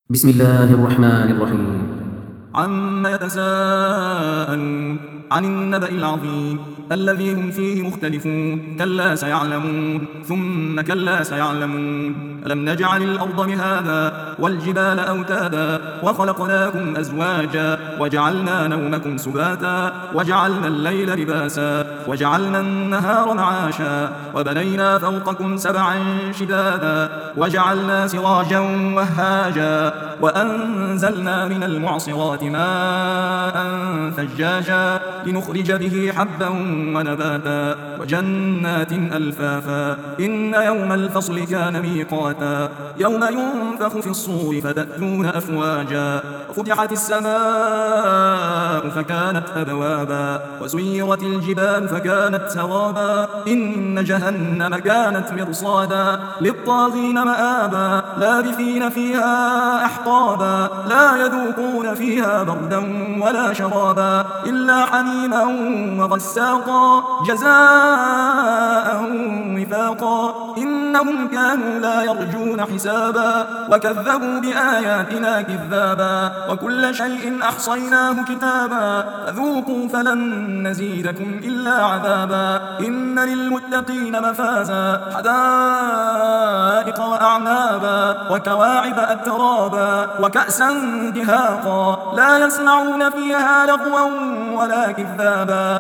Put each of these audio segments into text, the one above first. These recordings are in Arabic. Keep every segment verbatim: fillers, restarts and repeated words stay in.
بسم الله الرحمن الرحيم. عما يتساءلون عن النبأ العظيم الذي هم فيه مختلفون كلا سيعلمون ثم كلا سيعلمون ألم نجعل الأرض مهادا والجبال أوتادا وخلقناكم أزواجا وجعلنا نومكم سباتا وجعلنا الليل لباسا وجعلنا النهار معاشا وبنينا فوقكم سبعا شدادا وجعلنا سراجا وهاجا وأنزلنا من المعصرات ماء ثجاجا لنخرج به حبا ونباتا وجنات ألفافا إن يوم الفصل كان ميقاتا يوم ينفخ في الصور فتأتون أفواجا وفتحت السماء فكانت أبوابا وسيرت الجبال فكانت سرابا إن جهنم كانت مرصادا للطاغين مآبا لابثين فيها أحقابا لا يذوقون فيها بردا ولا شرابا إلا حميما وغساقا جزاء وفاقا إنهم كانوا لا يرجون حسابا وكذبوا بآياتنا كذابا وكل شيء أحصيناه كتابا فذوقوا فلن نزيدكم إلا عذابا إن للمتقين مفازا حدائق وأعنابا وكواعب أترابا وكأسا دهاقا لا يسمعون فيها لغوا ولا كذابا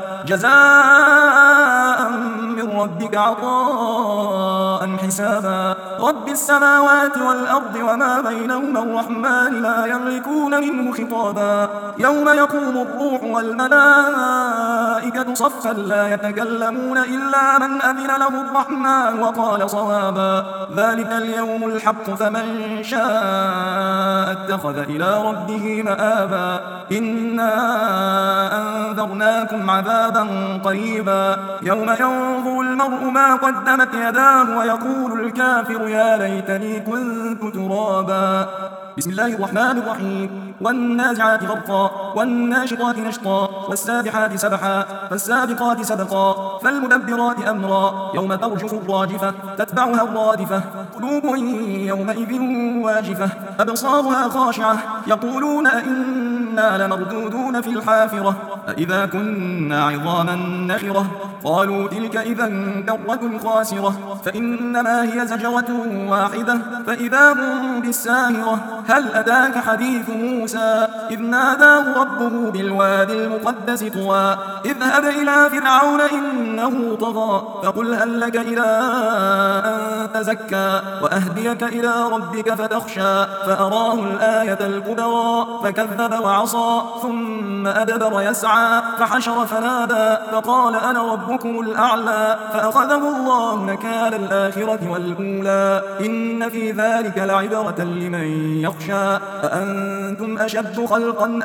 جزاء من ربك عطاء حسابا رب السماوات والأرض وما بينهما الرحمن لا يملكون منه خطابا يوم يقوم الروح والملائكة صفا لا يتكلمون إلا من أذن له الرحمن وقال صوابا ذلك اليوم الحق فمن شاء اتخذ إلى ربه مآبا إنا أنذرناكم عذابا قريبا يوم ينظر المرء ما قدمت يداه ويقول الكافر يا ليتني كنت ترابا بسم الله الرحمن الرحيم والنازعات غرقا والناشطات نشطا والسابحات سبحا فالسابقات سبقا فالمدبرات أمرا يوم ترجف الراجفة تتبعها الرادفة قلوب يومئذ واجفة أبصارها خاشعة يقولون أئنا لمردودون في الحافرة أئذا كنا عظاما نخرة قالوا تلك إذا كرة خاسرة فإنما هي زجرة واحدة فإذا هم بالساهرة هل أتاك حديث موسى إذ ناداه ربه بالوادي المقدس طوى اذهب إلى فرعون إنه طغى فقل هل لك إلى أن تزكى وأهديك إلى ربك فتخشى فأراه الآية الكبرى فكذب وعصى ثم أدبر يسعى فحشر فنادى فقال أنا ربكم الأعلى فأخذه الله نكال الآخرة والأولى إن في ذلك لعبرة لمن يخشى أأنتم أشد خلقا أم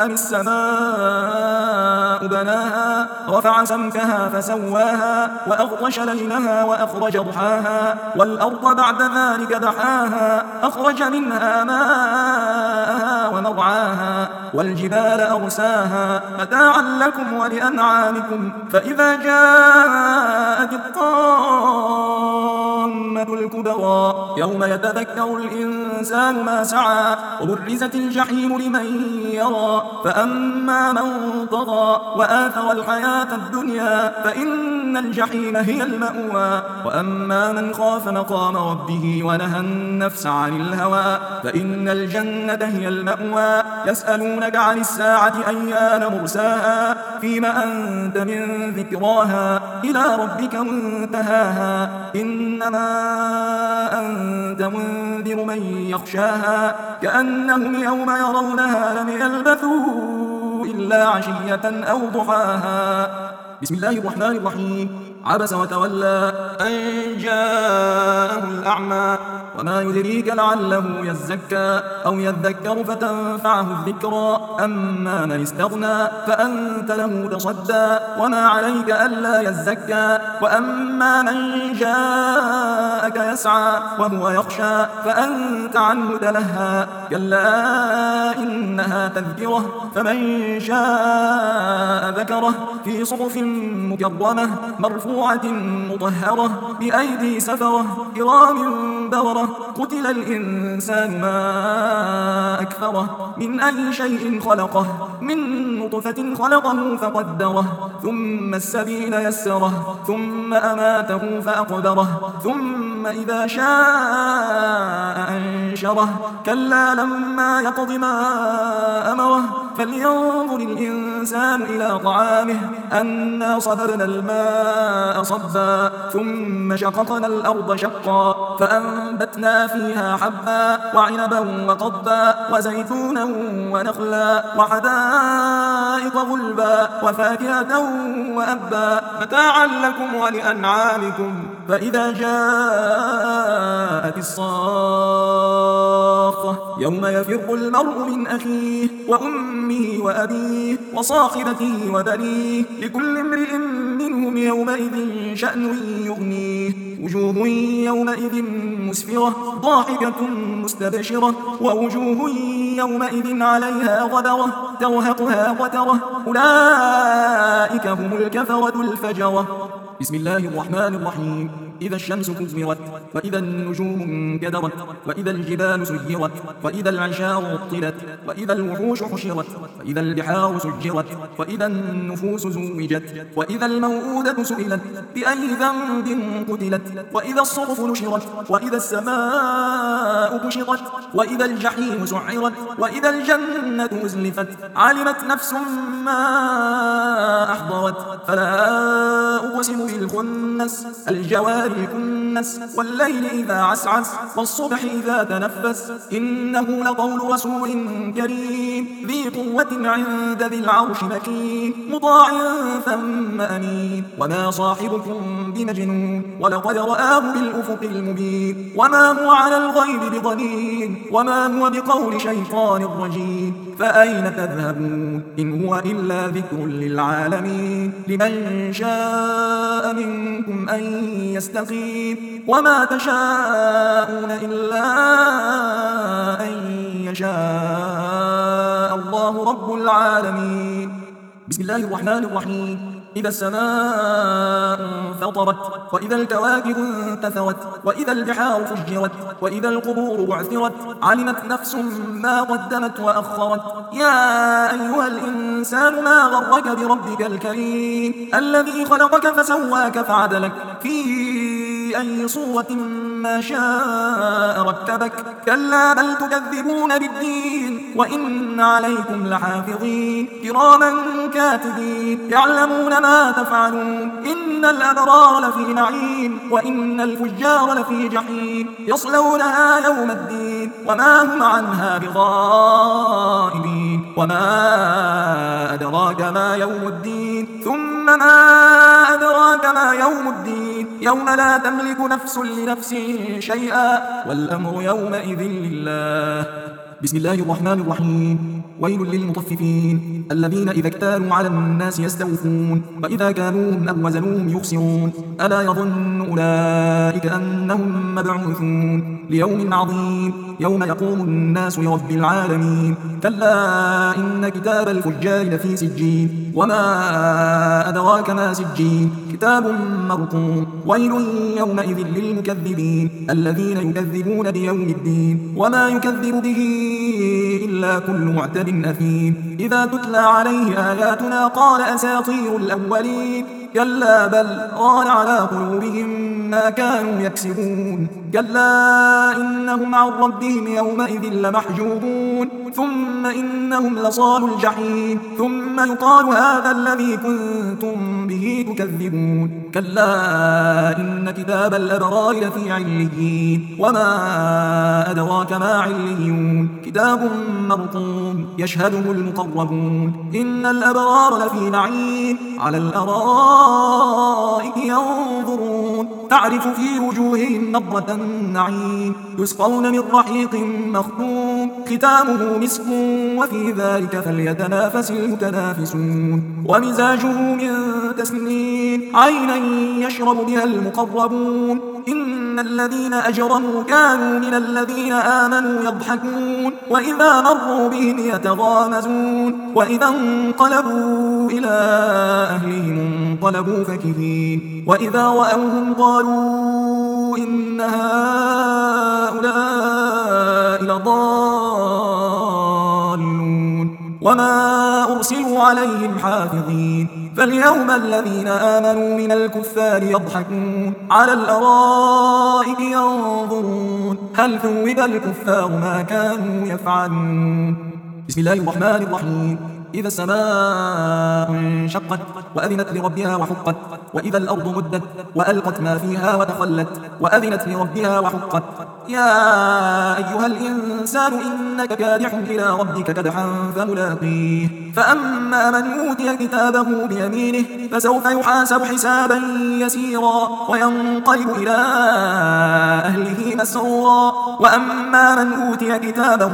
السماء بناها رفع سمكها فسواها وأغطش ليلها وأخرج ضحاها والأرض بعد ذلك دحاها أخرج منها ماءها ومرعاها والجبال أرساها متاعا لكم ولأنعامكم فإذا جاءت الطامة الكبرى يوم يتذكر الإنسان ما سعى وبرزت الجحيم لمن يرى فأما من طغى وآثر الحياة الدنيا فإن الجحيم هي المأوى وأما من خاف مقام ربه ونهى النفس عن الهوى فإن الجنة هي المأوى يسألونك عن الساعة أيان مرساها فيما أنت من ذكراها إلى ربك منتهاها إنما أنت منذر من يخشاها كأنهم يوم يرونها لم يلبثوا إلا عشية أو ضحاها بسم الله الرحمن الرحيم عبس وتولى أن جاءه الأعمى وما يدريك لعله يزكى أو يذكر فتنفعه الذكرى أما من استغنى فأنت له تصدى وما عليك ألا يزكى وأما من جاءك يسعى وهو يخشى فأنت عنه تلهى كلا إنها تذكرة فمن شاء ذكره في صحف مكرمة مرفوعة مطهرة بأيدي سفرة كرام بررة قتل الإنسان ما أكفره فأخفره من أي شيء خلقه من نطفة خلقه فقدره ثم السبيل يسره ثم أماته فأقبره ثم إذا شاء أنشره كلا لما يقض ما أمره فلينظر الإنسان إلى طعامه أنا صببنا الماء صبا ثم شققنا الأرض شقا فأنبتنا فيها حبا وعنبا وقضبا وزيتونا ونخلا وحدائق غلبا وفاكهة وأبا متاعا لكم ولأنعامكم فإذا جاءت الصاخة يوم يفر المرء من أخيه وأمه وأبيه وصاحبته وبنيه لكل امرئ منهم يومئذ شأن يغنيه وجوه يومئذ مسفرة ضاحكة مستبشرة ووجوه يومئذ عليها غبرة ترهقها قترة أولئك هم الكفرة الفجرة. بسم الله الرحمن الرحيم. إذا الشمس كورت وإذا النجوم انكدرت وإذا الجبال سيرت وإذا العشار عطلت وإذا الوحوش حشرت وإذا البحار سجرت وإذا النفوس زوجت وإذا الموءودة سئلت بأي ذنب قتلت وإذا الصحف نشرت وإذا السماء كشطت وإذا الجحيم سعرت وإذا الجنة أزلفت علمت نفس ما أحضرت فلا أقسم بالخنس الجوار الكنس والليل إذا عسعس والصبح إذا تنفس إنه لقول رسول كريم ذي قوة عند ذي العرش مكين مطاع ثم أمين وما صاحبكم بمجنون ولقد رآه بالأفق المبين وما هو على الغيب بضنين وما هو بقول شيطان رجيم فأين تذهبون إن هو إلا ذكر للعالمين لمن شاء منكم أن يستقيم وما تشاءون إلا أن يشاء الله رب العالمين. بسم الله الرحمن الرحيم. إذا السماء انفطرت وإذا الكواكب انتثرت وإذا البحار فجرت وإذا القبور بعثرت علمت نفس ما قدمت وأخرت يا أيها الإنسان ما غرك بربك الكريم الذي خلقك فسواك فعدلك في أي صورة ما شاء ركبك كلا بل تكذبون بالدين وإن عليكم لحافظين كراما كاتبين يعلمون ما تفعلون إن الأبرار لفي نعيم وإن الفجار لفي جحيم يصلونها يوم الدين وما هم عنها بغائبين وما أدراك ما يوم الدين ثم ما أدراك ما يوم الدين يوم لا تملك نفس لنفس شيئا والأمر يومئذ لله. بسم الله الرحمن الرحيم. ويل للمطففين الذين إذا اكتالوا على الناس يستوفون وإذا كانوهم أو وزنوهم يخسرون ألا يظن أولئك أنهم مبعوثون ليوم عظيم يوم يقوم الناس لرب العالمين كلا إن كتاب الفجار لفي سجين وما أدراك ما سجين كتاب مرقوم ويل يومئذ للمكذبين الذين يكذبون بيوم الدين وما يكذب به إلا كل معتد أثيم إذا تتلى عليه آياتنا قال أساطير الأولين كلا بل ران على قلوبهم ما كانوا يكسبون كلا إنهم عن ربهم يومئذ لمحجوبون ثم إنهم لصال الجحيم ثم يقال هذا الذي كنتم به تكذبون كلا إن كتاب الأبرار لفي عليين وما أدراك ما عليون كتاب مرقوم يشهده المقربون إن الأبرار لفي نعيم على الأرائك ينظرون تعرف في وجوههم نضرة النعيم يسقون من رحيق مختوم ختامه مسك وفي ذلك فليتنافس المتنافسون ومزاجه من تسنيم عينا يشرب بها المقربون إن الذين أجرموا كانوا من الذين آمنوا يضحكون وإذا مروا بهم يتغامزون وإذا انقلبوا إلى أهلهم انقلبوا فكهين وإذا رأوهم قالوا إن هؤلاء لضالون وما أرسلوا عليهم حافظين فاليوم الذين آمنوا من الكفار يضحكون على الأرائك ينظرون هل ثوب الكفار ما كانوا يفعلون. بسم الله الرحمن الرحيم. إذا السماء انشقت وأذنت لربها وحقت وإذا الأرض مدت وألقت ما فيها وتخلت وأذنت لربها وحقت يا أيها الإنسان إنك كادح إلى ربك كدحا فملاقيه فأما من أوتي كتابه بيمينه فسوف يحاسب حسابا يسيرا وينقلب إلى أهله مسرورا وأما من أوتي كتابه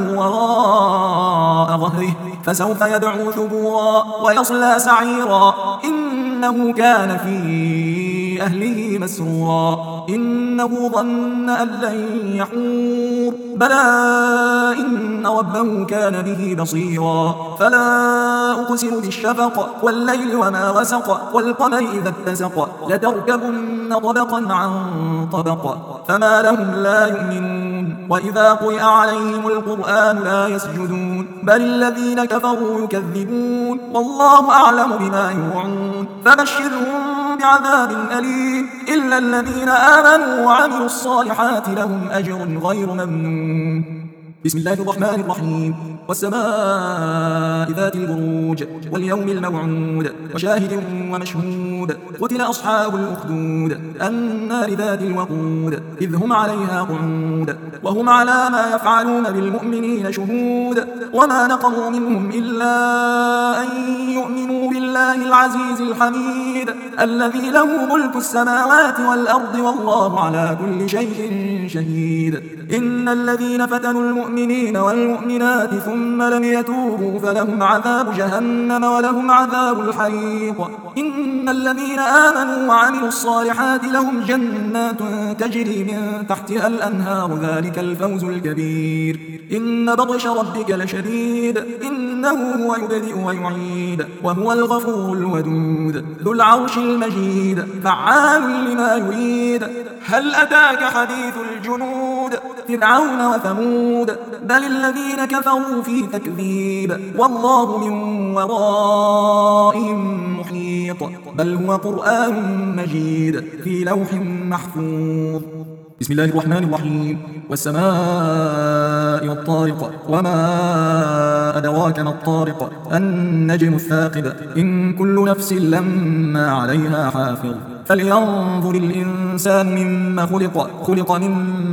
وراء ظهره فسوف يدعو ثبورا ويصلى سعيرا إنه كان في أهله مسرورا إنه ظن أن لن يحور بلى إن ربه كان به بصيرا فلا أقسم بالشفق والليل وما وسق والقمر إذا اتسق لتركبن طبقا عن طبق فما لهم لا يؤمنون وإذا قرئ عليهم القرآن لا يسجدون بل الذين كفروا يكذبون والله أعلم بما يوعون فبشرهم بعذاب أليم إلا الذين آمنوا وعملوا الصالحات لهم أجر غير ممنون. بسم الله الرحمن الرحيم. والسماء ذات البروج واليوم الموعود وشاهد ومشهود قتل أصحاب الأخدود النار ذات الوقود إذ هم عليها قعود وهم على ما يفعلون بالمؤمنين شهود وما نقموا منهم إلا أن يؤمنوا بالله العزيز الحميد الذي له ملك السماوات والأرض والله على كل شيء شهيد. إن الذين فتنوا المؤمنين والمؤمنات ثم لم يتوبوا فلهم عذاب جهنم ولهم عذاب الحريق. إن الذين آمنوا وعملوا الصالحات لهم جنات تجري من تحتها الأنهار ذلك الفوز الكبير. إن بطش ربك لشديد إنه هو يبدئ ويعيد وهو الغفور الودود ذو العرش المجيد فعال لما يريد. هل أتاك حديث الجنود فرعون وثمود بل الذين كفروا في تكذيب والله من ورائهم محيط بل هو قرآن مجيد في لوح محفوظ. بسم الله الرحمن الرحيم. والسماء والطارق وما أدراك ما الطارق النجم الثاقب إن كل نفس لما عليها حافظ فلينظر الإنسان مما خلق خلق من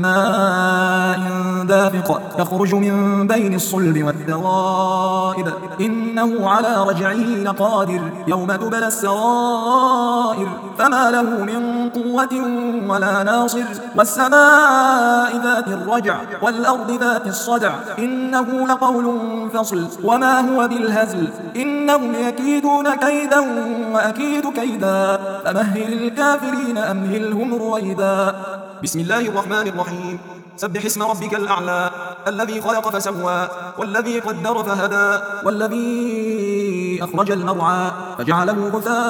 ماء دافق يخرج من بين الصلب والترائب إنه على رجعه لقادر يوم تبلى السرائر فما له من قوة ولا ناصر. والسماء ذات الرجع والأرض ذات الصدع إنه لقول فصل وما هو بالهزل إنهم يكيدون كيدا وأكيد كيدا فمهل الكافرين أمهلهم رويدا. بسم الله الرحمن الرحيم. سبح اسم ربك الأعلى الذي خلق فسوى والذي قدر فهدى والذي أخرج المرعى فجعله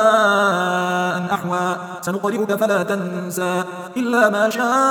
غثاء أحوى سنقرئك فلا تنسى إلا ما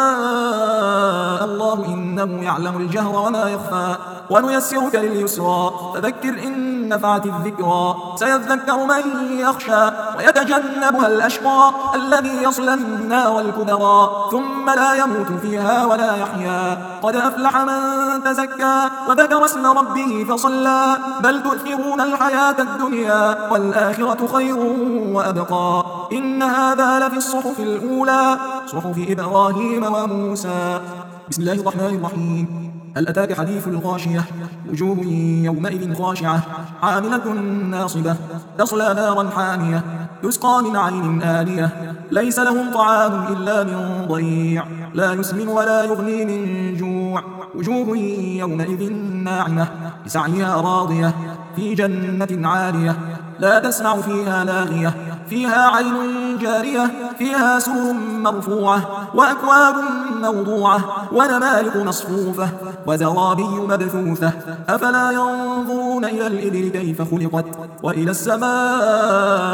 شاء الله إنه يعلم الجهر وما يخفى ونيسرك لليسرى فذكر إن نفعت الذكرى سيذكر من يخشى ويتجنبها الأشقى الذي يصلى النار الكبرى ثم لا يموت فيها ولا يحيا قد أفلح من تزكى وذكر اسم ربه فصلى بل تؤثرون الحياة الدنيا والآخرة خير وأبقى إن هذا لفي الصحف الأولى صحف إبراهيم وموسى. بسم الله الرحمن الرحيم. هل أتاك حديث الغاشية وجوه يومئذ خاشعة عاملة ناصبة تصلى نارا حامية يسقى من عين آنية ليس لهم طعام إلا من ضيع لا يسمن ولا يغني من جوع وجوه يومئذ ناعمة لسعيها راضية في جنة عالية لا تسمع فيها لاغية فيها عين جارية فيها سرر مرفوعة وأكواب موضوعة ونمارق مصفوفة وزرابي مبثوثة أفلا ينظرون إلى الإبل كيف خلقت وإلى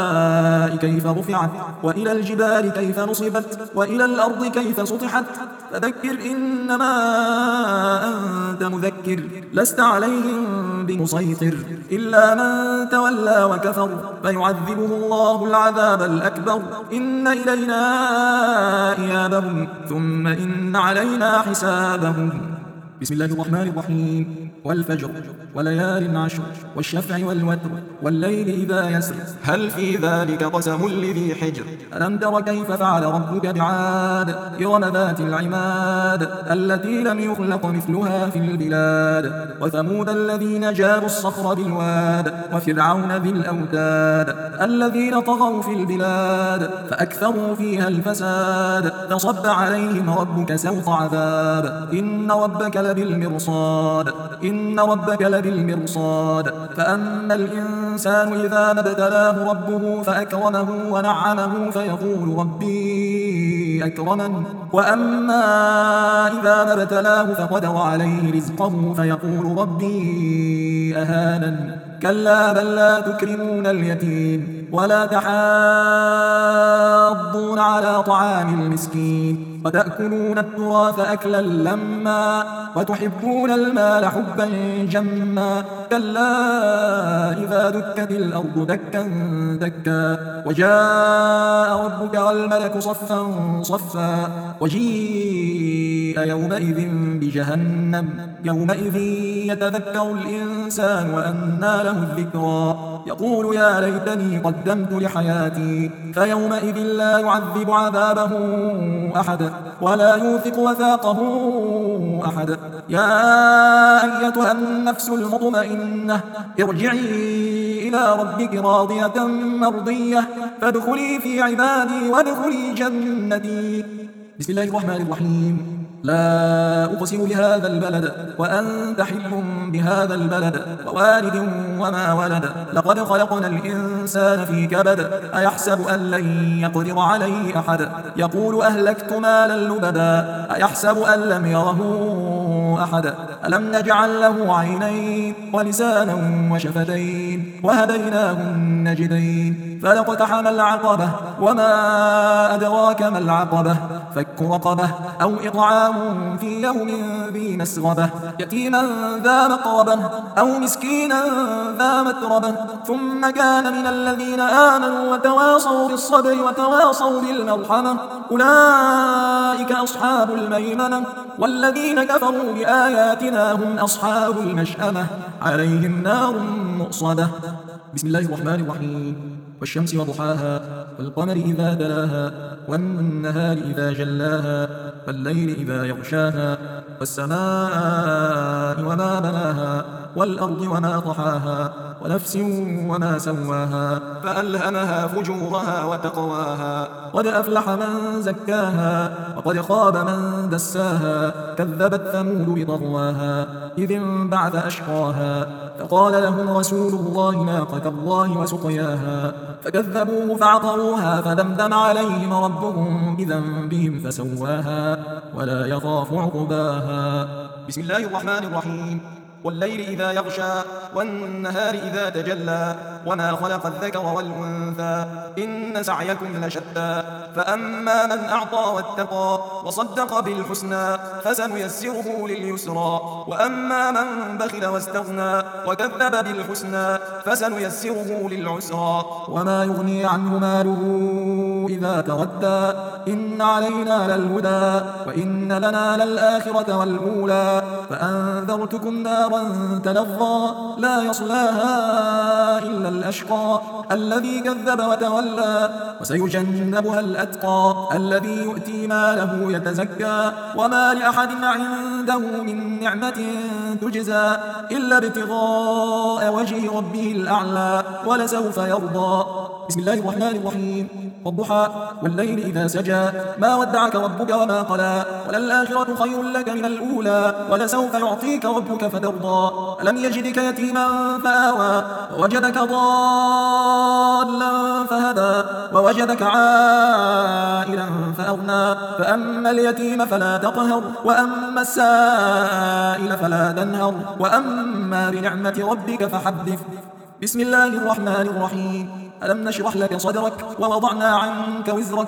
السماء كيف رفعت وإلى الجبال كيف نصبت وإلى الأرض كيف سطحت فذكر إنما أنت مذكر لست عليهم بمسيطر إلا من تولى وكفر فيعذبه الله العذاب الأكبر إن إلينا إيابهم ثم إن علينا حسابهم. بسم الله الرحمن الرحيم. والفجر وليال عشر والشفع والوتر والليل إذا يسر هل في ذلك قسم لذي حجر ألم تر كيف فعل ربك بعاد إرم ذات العماد التي لم يخلق مثلها في البلاد وثمود الذين جابوا الصخر بالواد وفرعون ذي الأوتاد الذين طغوا في البلاد فأكثروا فيها الفساد فصب عليهم ربك سوط عذاب إن ربك لبالمرصاد إن ربك لبالمرصاد فأما الإنسان إذا ما ابتلاه ربه فأكرمه ونعمه فيقول ربي أكرمن وأما إذا ما ابتلاه فقدر عليه رزقه فيقول ربي أهانن كلا بل لا تكرمون اليتيم ولا تحاضون على طعام المسكين وتأكلون التراث أكلا لما وتحبون المال حبا جما كلا إذا دكت الأرض دكا دكا وجاء ربك والملك صفا صفا وجيء يومئذ بجهنم يومئذ يتذكر الإنسان وأنى له الذكرى يقول يا ليتني قدمت لحياتي فيومئذ لا يعذب عذابه أحد ولا يوثق وثاقه أحد يا أيتها النفس المطمئنة ارجعي إلى ربك راضية مرضية فادخلي في عبادي وادخلي جنتي. بسم الله الرحمن الرحيم. لا أقسم بهذا البلد وأنت حل بهذا البلد ووالد وما ولد لقد خلقنا الإنسان في كبد أيحسب أن لن يقدر عليه أحد يقول أهلكت مالا لبدا أيحسب أن لم يره أحد ألم نجعل له عينين ولسانا وشفتين وهديناه النجدين فلاقتحم العقبة وما أدراك ما العقبة فك رقبة أو إطعام في يوم ذي مسغبة يتيما ذا مقربة أو مسكينا ذا متربة ثم كان من الذين آمنوا وتواصوا بالصبر وتواصوا بالمرحمة أولئك أصحاب الميمنة والذين كفروا بآياتنا هم أصحاب المشأمة عليهم نار مؤصدة. بسم الله الرحمن الرحيم. والشمس وضحاها والقمر إذا تلاها والنهار إذا جلاها والليل إذا يغشاها والسماء وما بناها والأرض وما طحاها ونفس وما سواها فألهمها فجورها وتقواها قد أفلح من زكاها وقد خاب من دساها كذبت ثمود بطغواها إذ انبعث أشقاها فقال لهم رسول الله ناقة الله وسقياها فكذبوه فعقروها فدمدم عليهم ربهم بذنبهم فسواها ولا يخاف عقباها. بسم الله الرحمن الرحيم. والليل إذا يغشى والنهار إذا تجلى وما خلق الذكر والأنثى إن سعيكم لشتى فأما من أعطى واتقى وصدق بالحسنى فسنيسره لليسرى وأما من بخل واستغنى وكذب بالحسنى فسنيسره للعسرى وما يغني عنه ماله إذا تردى إن علينا للهدى وإن لنا للآخرة والأولى فأنذرتكم نارا تلظى لا يصلاها إلا الأشقى الذي كذب وتولى وسيجنبها الأتقى الذي يؤتي ماله يتزكى وما لأحد عنده من نعمة تجزى إلا ابتغاء وجه ربه الأعلى ولسوف يرضى. بسم الله الرحمن الرحيم. والضحى والليل إذا سجى ما ودعك ربك وما قلى وللآخرة خير لك من الأولى ولسوف يعطيك ربك فترضى ألم يجدك يتيما فآوى ووجدك ضالا فهدى ووجدك عائلا فأغنى فأما اليتيم فلا تقهر وأما السائل فلا تنهر وأما بنعمة ربك فحدث. بسم الله الرحمن الرحيم. ألم نشرح لك صدرك ووضعنا عنك وزرك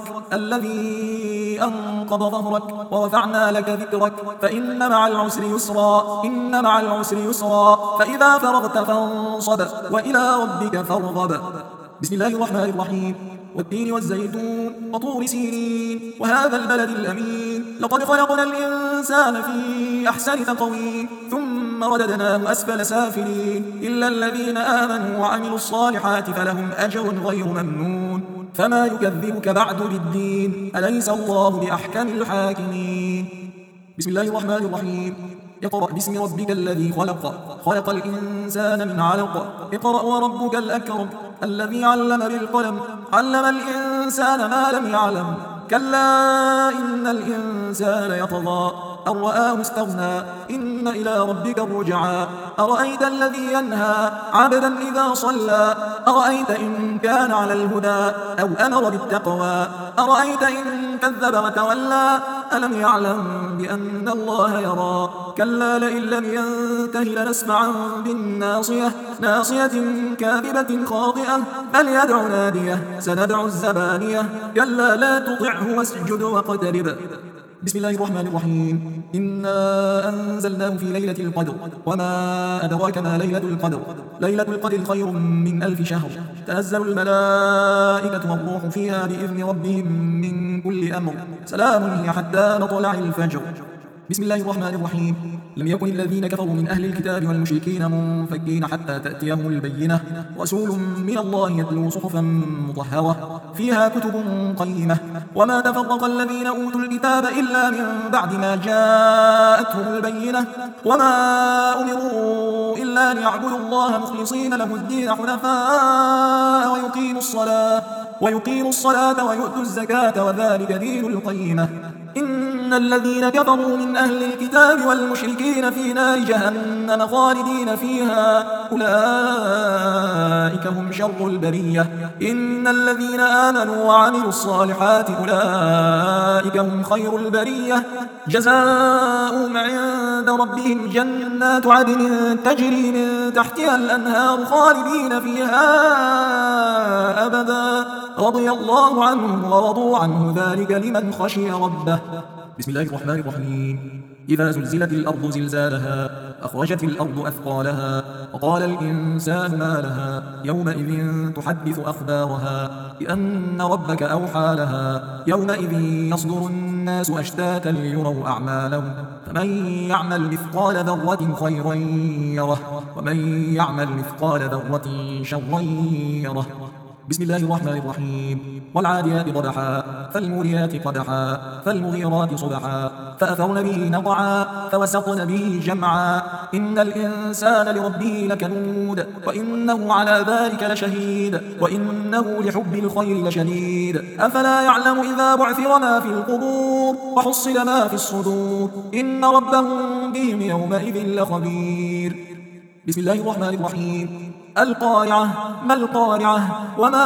الذي أنقض ظهرك ورفعنا لك ذكرك فإن مع العسر يسرا إن مع العسر يسرا فإذا فرغت فانصب وإلى ربك فارغب. بسم الله الرحمن الرحيم. والتين والزيتون وطور سينين وهذا البلد الأمين لقد خلقنا الإنسان في أحسن تقويم ثم رددناه أسفل سافلين إلا الذين آمنوا وعملوا الصالحات فلهم أجر غير ممنون. فما يكذبك بعد بالدين أليس الله بأحكم الحاكمين. بسم الله الرحمن الرحيم. اقرأ باسم ربك الذي خلق خلق الإنسان من علق اقرأ وربك الأكرم الذي علم بالقلم علم الإنسان ما لم يعلم كلا إن الإنسان يطغى أن رآه استغنى إن إلى ربك الرجعى أرأيت الذي ينهى عبدا إذا صلى أرأيت إن كان على الهدى أو أمر بالتقوى أرأيت إن كذب وتولى ألم يعلم بأن الله يرى كلا لئن لم ينته لنسمعا بالناصية ناصية كاذبة خاطئة فليدع ناديه سندع الزبانية كلا لا تطعه واسجد واقترب. بسم الله الرحمن الرحيم. إنا أنزلناه في ليلة القدر وما أدراك ما ليلة القدر ليلة القدر خير من ألف شهر تنزل الملائكة والروح فيها بإذن ربهم من كل أمر سلام هي حتى مطلع الفجر. بسم الله الرحمن الرحيم. لم يكن الذين كفروا من أهل الكتاب والمشركين منفكين حتى تأتيهم البينة رسول من الله يتلو صحفا مطهرة فيها كتب قيمة وما تفرق الذين أوتوا الكتاب إلا من بعد ما جاءتهم البينة وما أمروا إلا ليعبدوا الله مخلصين له الدين حنفاء ويقيموا الصلاة ويقيموا الصلاة ويؤتوا الزكاة وذلك دين القيمة. إن الذين كفروا من أهل الكتاب والمشركين في نار جهنم خالدين فيها أولئك هم شر البرية إن الذين آمنوا وعملوا الصالحات أولئك هم خير البرية جزاؤهم عند ربهم جنات عدن تجري من تحتها الأنهار خالدين فيها أبدا رضي الله عنهم ورضوا عنه ذلك لمن خشي ربه. بسم الله الرحمن الرحيم. إذا زلزلت الأرض زلزالها أخرجت الأرض أثقالها وقال الإنسان ما لها يومئذ تحدث أخبارها بأن ربك أوحى لها يومئذ يصدر الناس أشتاتا ليروا أعمالهم فمن يعمل مثقال ذرة خيرا يره ومن يعمل مثقال ذرة شرا يره. بسم الله الرحمن الرحيم. والعاديات ضبحا فالموريات قدحا فالمغيرات صبحا فأثرن به نقعا فوسطن به جمعا إن الإنسان لربه لكنود وإنه على ذلك لشهيد وإنه لحب الخير لشديد أفلا يعلم إذا بعثر ما في القبور وحصل ما في الصدور إن ربهم بهم يومئذ لخبير. بسم الله الرحمن الرحيم. القارعة ما القارعة وما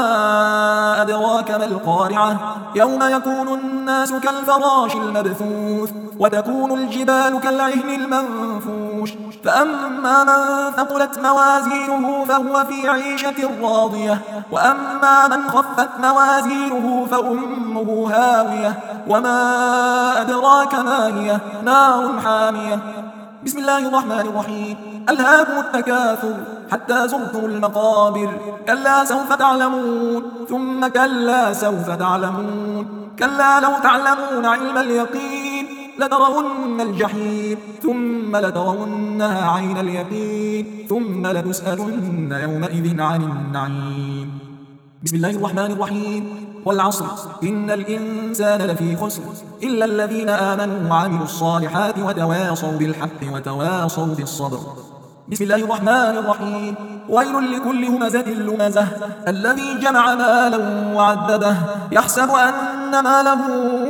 أدراك ما القارعة يوم يكون الناس كالفراش المبثوث وتكون الجبال كالعهن المنفوش فأما من ثقلت موازينه فهو في عيشة راضية وأما من خفت موازينه فأمه هاوية وما أدراك ما هي نار حامية. بسم الله الرحمن الرحيم. ألهاكم التكاثر حتى زرتم المقابر كلا سوف تعلمون ثم كلا سوف تعلمون كلا لو تعلمون علم اليقين لترون الجحيم ثم لترونها عين اليقين ثم لتسألن يومئذ عن النعيم. بسم الله الرحمن الرحيم. والعصر إن الإنسان لفي خسر إلا الذين آمنوا وعملوا الصالحات وتواصوا بالحق وتواصوا بالصبر. بسم الله الرحمن الرحيم. ويل لكل همزة لمزة الذي جمع مالا وعدده يحسب أن ماله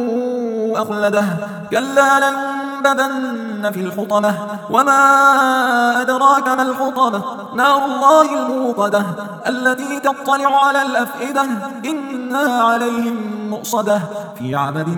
أخلده كلا لينبذن في الحطمة وما أدراك ما الحطمة نار الله الموقدة التي تطلع على الأفئدة إنها عليهم مؤصدة في عمد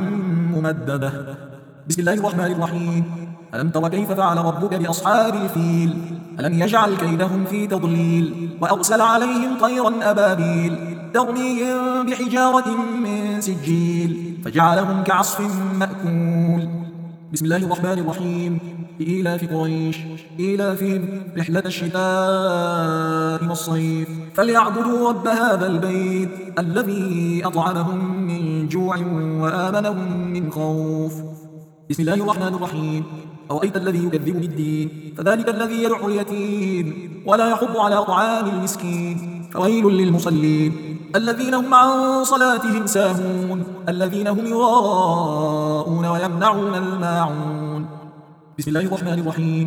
ممددة. بسم الله الرحمن الرحيم. ألم تر كيف فعل ربك بأصحاب الفيل ألم يجعل كيدهم في تضليل وأرسل عليهم طيرا أبابيل ترميهم بحجارة من سجيل فجعلهم كعصف مأكول. بسم الله الرحمن الرحيم. لإيلاف قريش إيلافهم رحلة الشتاء والصيف فليعبدوا رب هذا البيت الذي أطعمهم من جوع وآمنهم من خوف. بسم الله الرحمن الرحيم. أرأيت الذي يكذب بالدين فذلك الذي يدعو اليتيم ولا يحض على طعام المسكين فويل للمصلين الذين هم عن صلاتهم ساهون الذين هم يراءون ويمنعون الماعون. بسم الله الرحمن الرحيم.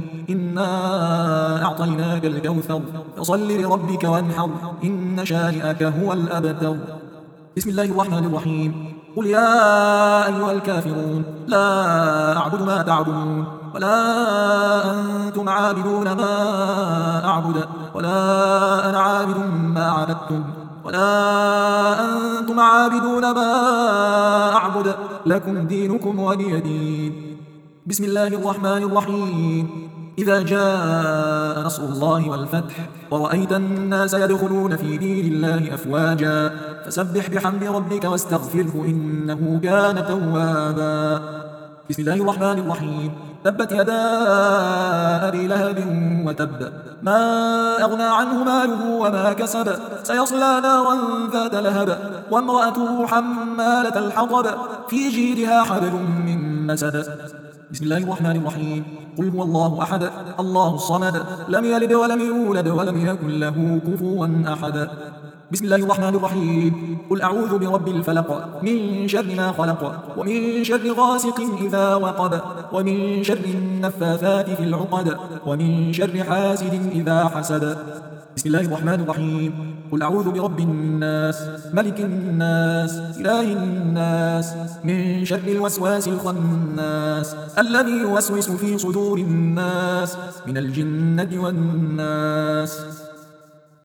إنا أعطيناك الكوثر فصل لربك وانحر إن شانئك هو الأبتر. بسم الله الرحمن الرحيم. قل يا أيها الكافرون لا أعبد ما تعبدون ولا أنتم عابدون ما أعبد ولا أنا عابد ما عبدتم ولا أنتم عابدون ما أعبد لكم دينكم ولي دين. بسم الله الرحمن الرحيم. إذا جاء نصر الله والفتح ورأيت الناس يدخلون في دين الله أفواجا فسبح بحمد ربك واستغفره إنه كان توابا. بسم الله الرحمن الرحيم. تبت يدا أبي لهب وتب ما أغنى عنه ماله وما كسب سيصلى نارا ذات لهب وامرأته حمالة الحطب في جيدها حبل من مسد. بسم الله الرحمن الرحيم. قل هو الله أحد الله الصمد لم يلد ولم يولد ولم يكن له كفوا أحد. بسم الله الرحمن الرحيم. قل أعوذ برب الفلق من شر ما خلق ومن شر غاسق إذا وقب ومن شر النفاثات في العقد ومن شر حاسد إذا حسد. بسم الله الرحمن الرحيم. قل أعوذ برب الناس ملك الناس إله الناس من شر الوسواس الخناس الذي يوسوس في صدور الناس من الجنة والناس.